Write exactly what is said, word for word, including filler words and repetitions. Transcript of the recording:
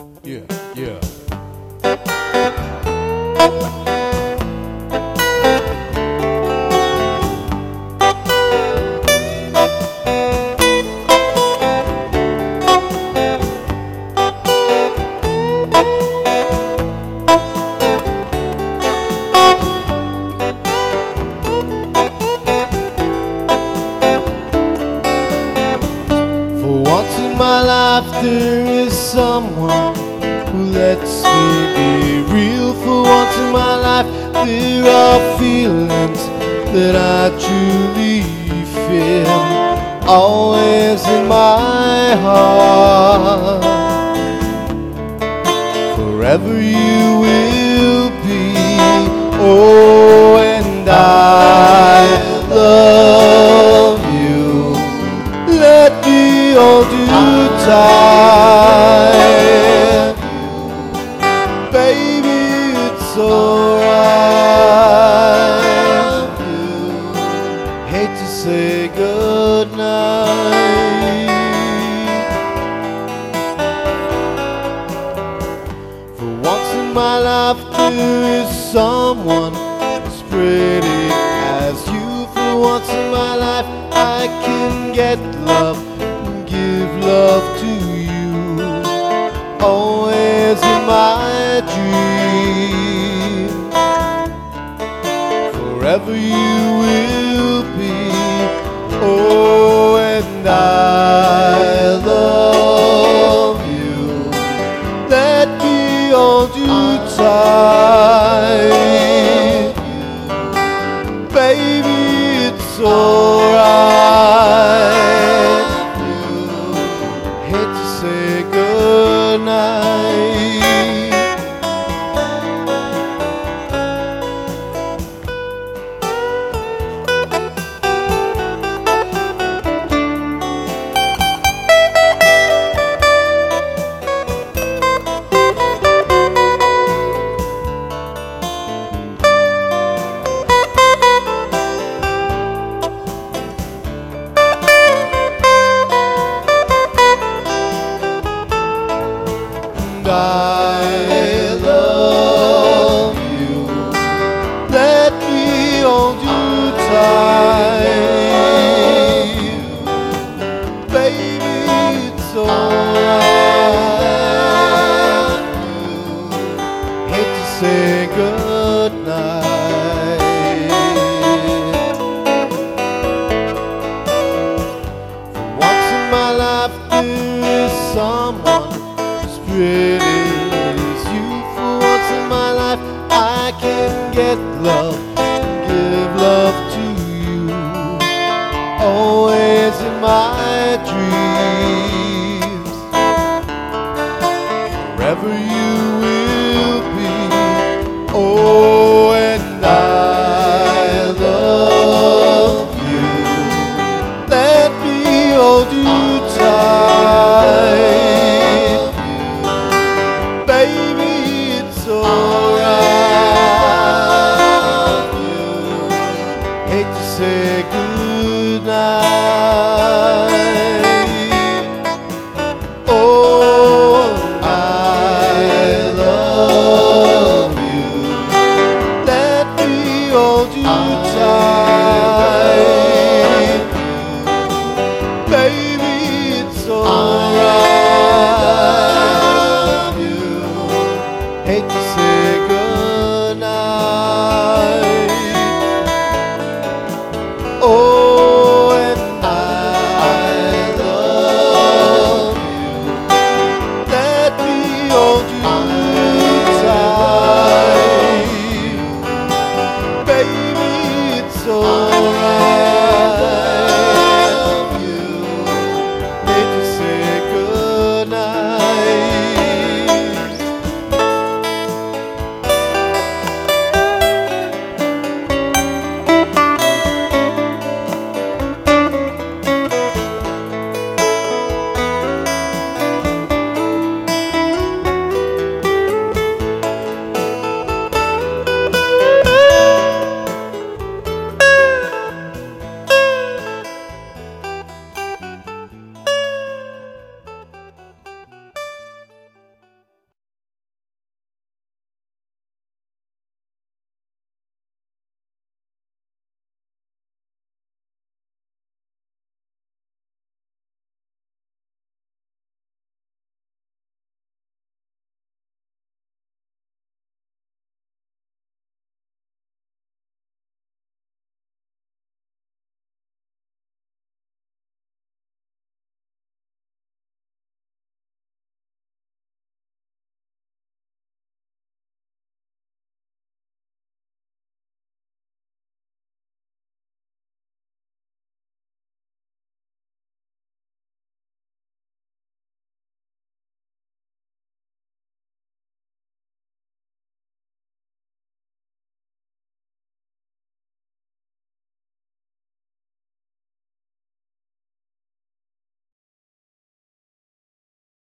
Yeah, yeah. For once in my life there is someone who lets me be real. For once in my life there are feelings that I truly feel, always in my heart. Forever you will be, oh, and I love you. Let me hold you tight, baby, it's alright. Hate to say goodnight. For once in my life there is someone as pretty as you. For once in my life I can get love and give love to you, always in my dream. Forever you will be, oh, and I love you. Let me hold you tight, baby, it's alright. Hate to say goodnight. I love you. Let me hold you tight, baby, it's alright. Hate to say goodnight. For once in my life there is someone pretty as you. For once in my life I can get love